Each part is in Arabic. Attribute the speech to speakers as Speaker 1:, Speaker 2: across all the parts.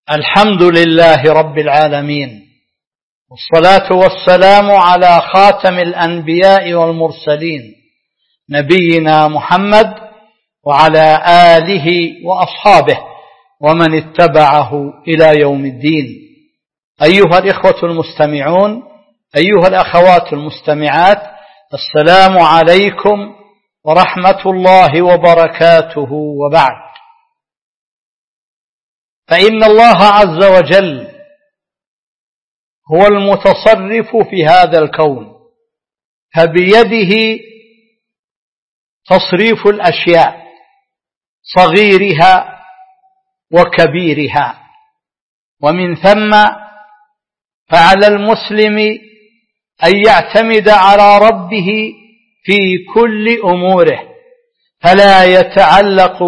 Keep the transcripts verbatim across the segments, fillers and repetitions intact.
Speaker 1: الحمد لله رب العالمين، والصلاة والسلام على خاتم الأنبياء والمرسلين نبينا محمد وعلى آله وأصحابه ومن اتبعه إلى يوم الدين. أيها الإخوة المستمعون، أيها الأخوات المستمعات، السلام عليكم ورحمة الله وبركاته. وبعد، فإن الله عز وجل هو المتصرف في هذا الكون، فبيده تصريف الأشياء صغيرها وكبيرها، ومن ثم فعلى المسلم أن يعتمد على ربه في كل أموره، فلا يتعلق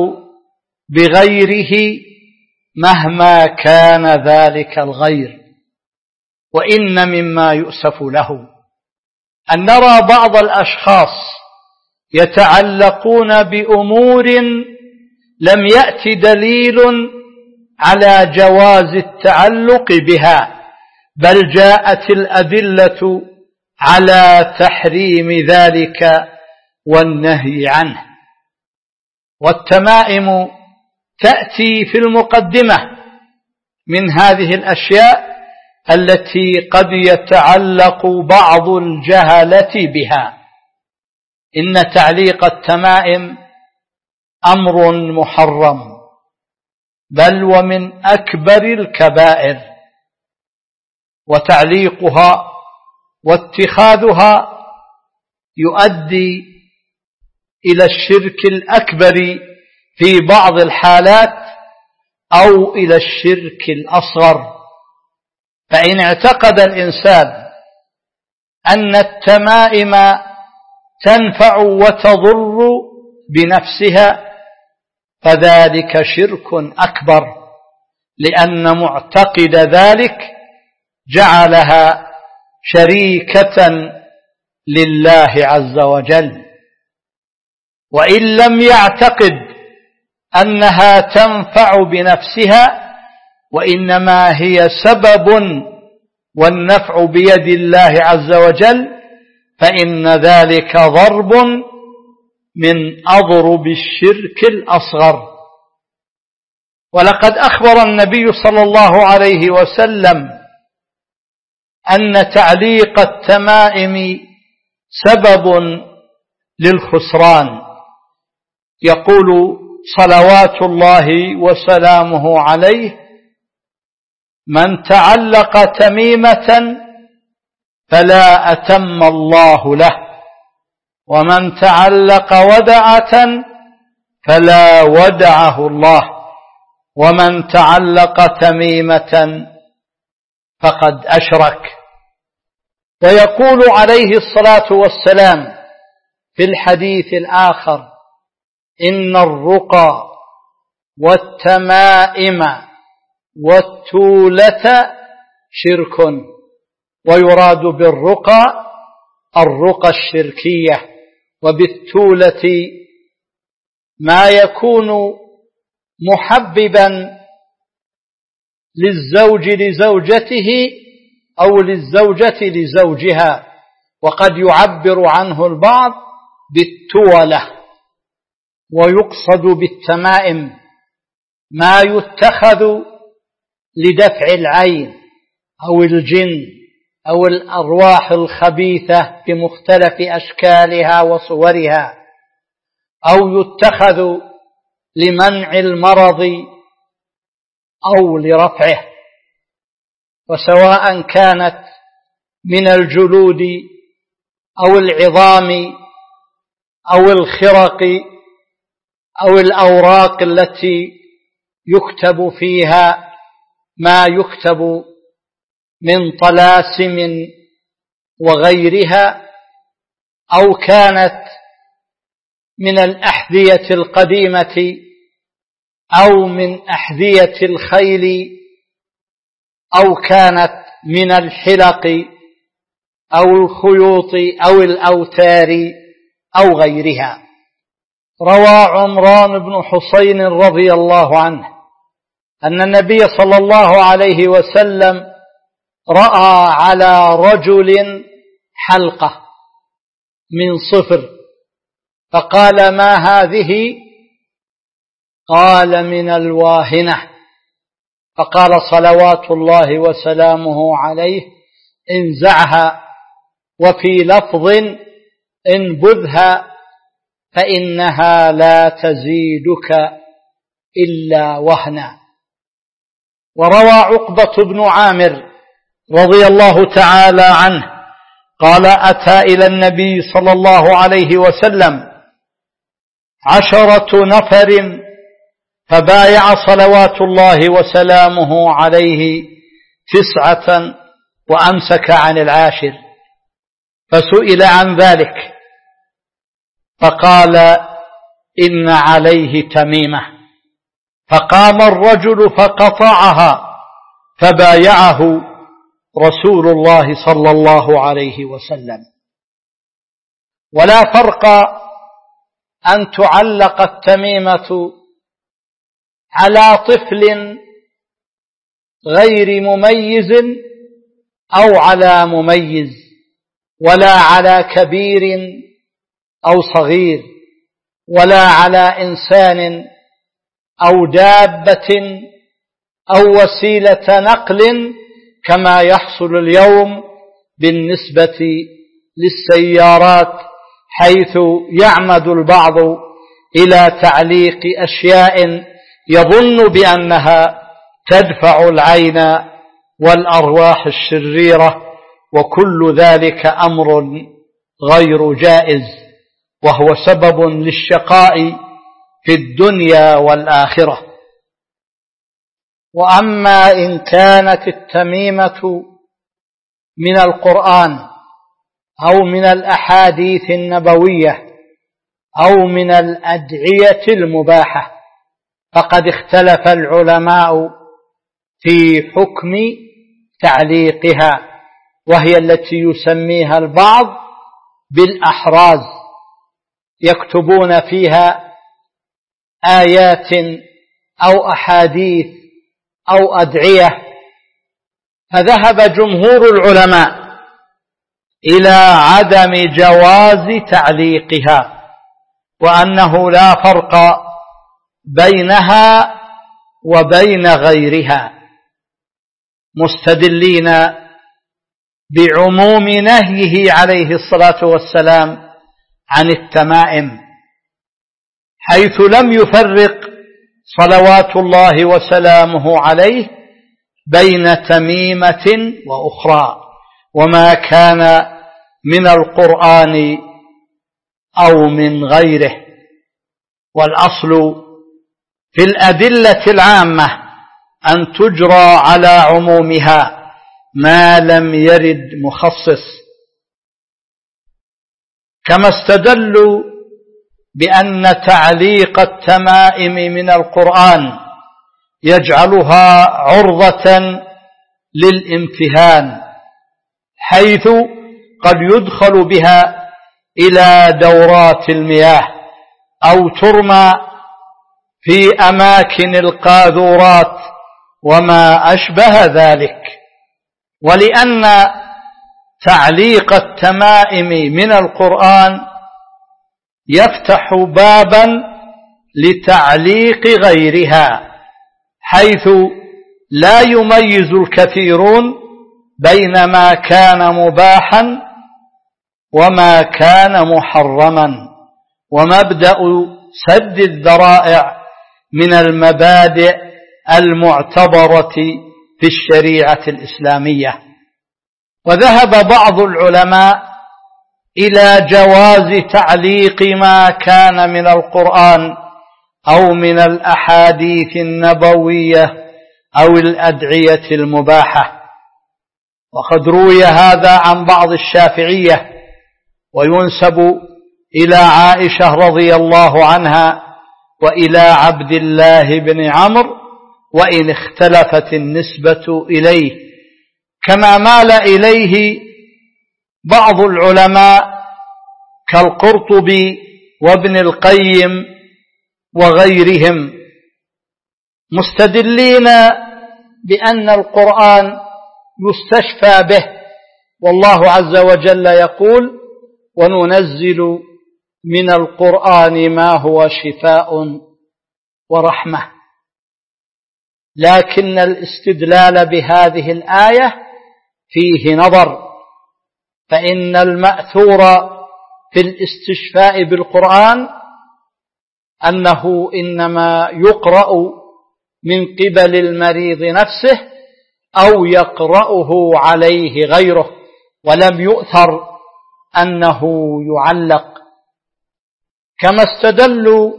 Speaker 1: بغيره مهما كان ذلك الغير. وإن مما يؤسف له أن نرى بعض الأشخاص يتعلقون بأمور لم يأت دليل على جواز التعلق بها، بل جاءت الأدلة على تحريم ذلك والنهي عنه. والتمائم تأتي في المقدمة من هذه الأشياء التي قد يتعلق بعض الجهلة بها. إن تعليق التمائم أمر محرم، بل ومن أكبر الكبائر، وتعليقها واتخاذها يؤدي إلى الشرك الأكبر في بعض الحالات أو إلى الشرك الأصغر. فإن اعتقد الإنسان أن التمائم تنفع وتضر بنفسها فذلك شرك أكبر، لأن معتقد ذلك جعلها شريكة لله عز وجل. وإن لم يعتقد أنها تنفع بنفسها وإنما هي سبب والنفع بيد الله عز وجل، فإن ذلك ضرب من أضرب الشرك الأصغر. ولقد أخبر النبي صلى الله عليه وسلم أن تعليق التمائم سبب للخسران. يقول صلوات الله وسلامه عليه: من تعلق تميمة فلا أتم الله له، ومن تعلق ودعة فلا ودعه الله، ومن تعلق تميمة فقد أشرك. ويقول عليه الصلاة والسلام في الحديث الآخر: إن الرقى والتمائم والتولة شرك. ويراد بالرقى الرقى الشركية، وبالتولة ما يكون محببا للزوج لزوجته أو للزوجة لزوجها، وقد يعبر عنه البعض بالتولة. ويقصد بالتمائم ما يتخذ لدفع العين أو الجن أو الأرواح الخبيثة بمختلف أشكالها وصورها، أو يتخذ لمنع المرض أو لرفعه، وسواء كانت من الجلود أو العظام أو الخرق أو الأوراق التي يكتب فيها ما يكتب من طلاسم وغيرها، أو كانت من الأحذية القديمة أو من أحذية الخيل، أو كانت من الحلق أو الخيوط أو الأوتار أو غيرها. روى عمران بن حسين رضي الله عنه أن النبي صلى الله عليه وسلم رأى على رجل حلقة من صفر، فقال: ما هذه؟ قال: من الواهنة. فقال صلوات الله وسلامه عليه: انزعها، وفي لفظ: انبذها، فإنها لا تزيدك إلا وهنا. وروى عقبة بن عامر رضي الله تعالى عنه قال: أتى إلى النبي صلى الله عليه وسلم عشرة نفر فبايع صلوات الله وسلامه عليه تسعة وأمسك عن العاشر، فسئل عن ذلك فقال: إن عليه تميمة. فقام الرجل فقطعها فبايعه رسول الله صلى الله عليه وسلم. ولا فرق أن تعلق التميمة على طفل غير مميز أو على مميز، ولا على كبير أو صغير، ولا على إنسان أو دابة أو وسيلة نقل، كما يحصل اليوم بالنسبة للسيارات، حيث يعمد البعض إلى تعليق أشياء يظن بأنها تدفع العين والأرواح الشريرة، وكل ذلك أمر غير جائز، وهو سبب للشقاء في الدنيا والآخرة. وأما إن كانت التميمة من القرآن أو من الأحاديث النبوية أو من الأدعية المباحة، فقد اختلف العلماء في حكم تعليقها، وهي التي يسميها البعض بالأحراز، يكتبون فيها آيات أو أحاديث أو أدعية. فذهب جمهور العلماء إلى عدم جواز تعليقها، وأنه لا فرق بينها وبين غيرها، مستدلين بعموم نهيه عليه الصلاة والسلام عن التمائم، حيث لم يفرق صلوات الله وسلامه عليه بين تميمة وأخرى، وما كان من القرآن أو من غيره. والأصل في الأدلة العامة أن تجرى على عمومها ما لم يرد مخصص، كما استدلوا بأن تعليق التمائم من القرآن يجعلها عرضة للامتهان، حيث قد يدخل بها إلى دورات المياه أو ترمى في أماكن القاذورات وما أشبه ذلك. ولأن تعليق التمائم من القرآن يفتح بابا لتعليق غيرها، حيث لا يميز الكثيرون بين ما كان مباحا وما كان محرما. ومبدأ سد الذرائع من المبادئ المعتبرة في الشريعة الإسلامية. وذهب بعض العلماء إلى جواز تعليق ما كان من القرآن أو من الأحاديث النبوية أو الأدعية المباحة. وقد روي هذا عن بعض الشافعية، وينسب إلى عائشة رضي الله عنها وإلى عبد الله بن عمرو، وإن اختلفت النسبة إليه، كما مال إليه بعض العلماء كالقرطبي وابن القيم وغيرهم. مستدلين بأن القرآن يستشفى به، والله عز وجل يقول: وننزل من القرآن ما هو شفاء ورحمة. لكن الاستدلال بهذه الآية فيه نظر، فإن المأثور في الاستشفاء بالقرآن أنه إنما يقرأ من قبل المريض نفسه أو يقرأه عليه غيره، ولم يؤثر أنه يعلق، كما استدلوا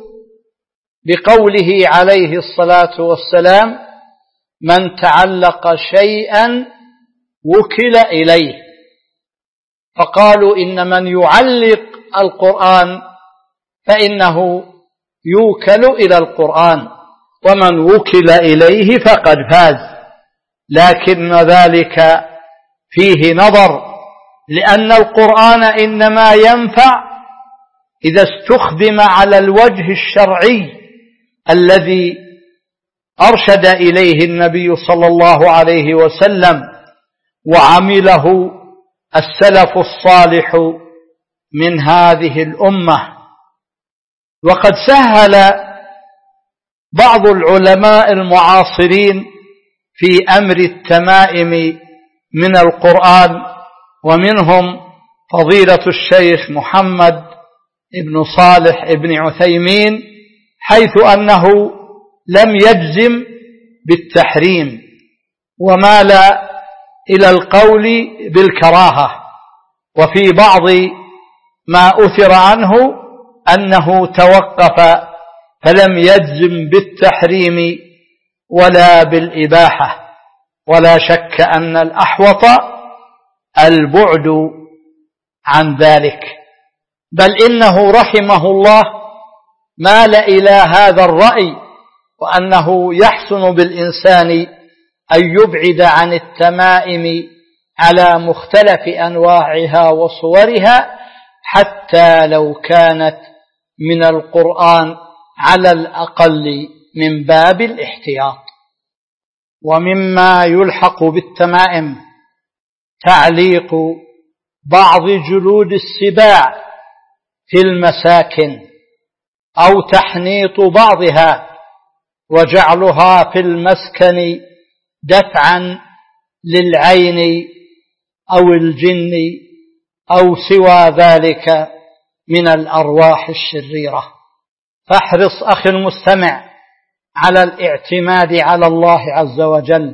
Speaker 1: بقوله عليه الصلاة والسلام: من تعلق شيئا وكل إليه، فقالوا إن من يعلق القرآن فإنه يوكل إلى القرآن، ومن وكل إليه فقد فاز. لكن ذلك فيه نظر، لأن القرآن إنما ينفع إذا استخدم على الوجه الشرعي الذي أرشد إليه النبي صلى الله عليه وسلم وعمله السلف الصالح من هذه الأمة. وقد سهل بعض العلماء المعاصرين في أمر التمائم من القرآن، ومنهم فضيلة الشيخ محمد ابن صالح ابن عثيمين، حيث أنه لم يجزم بالتحريم ومال إلى القول بالكراهة، وفي بعض ما أثر عنه أنه توقف فلم يجزم بالتحريم ولا بالإباحة. ولا شك أن الأحوط البعد عن ذلك، بل إنه رحمه الله مال إلى هذا الرأي، وأنه يحسن بالإنسان أن يبعد عن التمائم على مختلف أنواعها وصورها، حتى لو كانت من القرآن على الأقل من باب الاحتياط. ومما يلحق بالتمائم تعليق بعض جلود السباع في المساكن، أو تحنيط بعضها وجعلها في المسكن دفعا للعين أو الجن أو سوى ذلك من الأرواح الشريرة. فاحرص أخي المستمع على الاعتماد على الله عز وجل،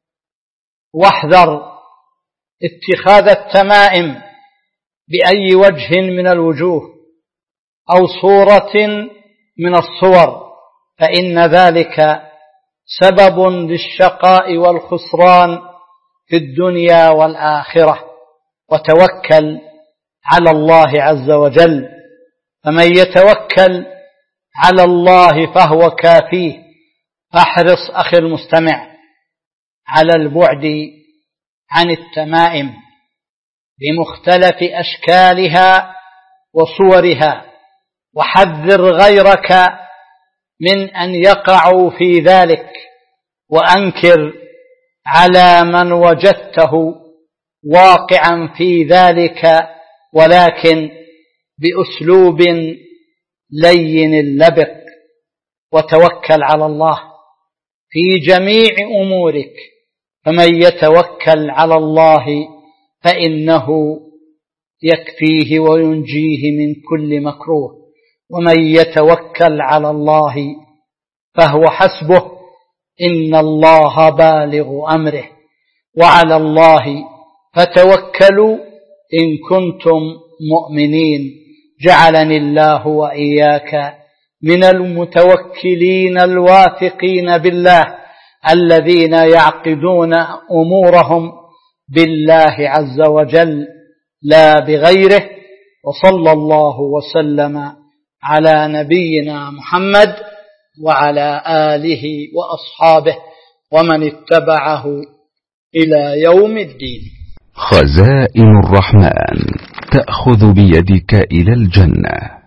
Speaker 1: واحذر اتخاذ التمائم بأي وجه من الوجوه أو صورة من الصور، فإن ذلك سبب للشقاء والخسران في الدنيا والآخرة. وتوكل على الله عز وجل، فمن يتوكل على الله فهو كافيه. فاحرص أخي المستمع على البعد عن التمائم بمختلف أشكالها وصورها، وحذر غيرك من أن يقعوا في ذلك، وأنكر على من وجدته واقعا في ذلك، ولكن بأسلوب لين اللبق. وتوكل على الله في جميع أمورك، فمن يتوكل على الله فإنه يكفيه وينجيه من كل مكروه، ومن يتوكل على الله فهو حسبه، إن الله بالغ أمره، وعلى الله فتوكلوا إن كنتم مؤمنين. جعلني الله وإياك من المتوكلين الواثقين بالله، الذين يعقدون أمورهم بالله عز وجل لا بغيره. وصلى الله وسلم على نبينا محمد وعلى آله وأصحابه ومن اتبعه إلى يوم الدين.
Speaker 2: خزائن الرحمن تأخذ بيدك إلى الجنة.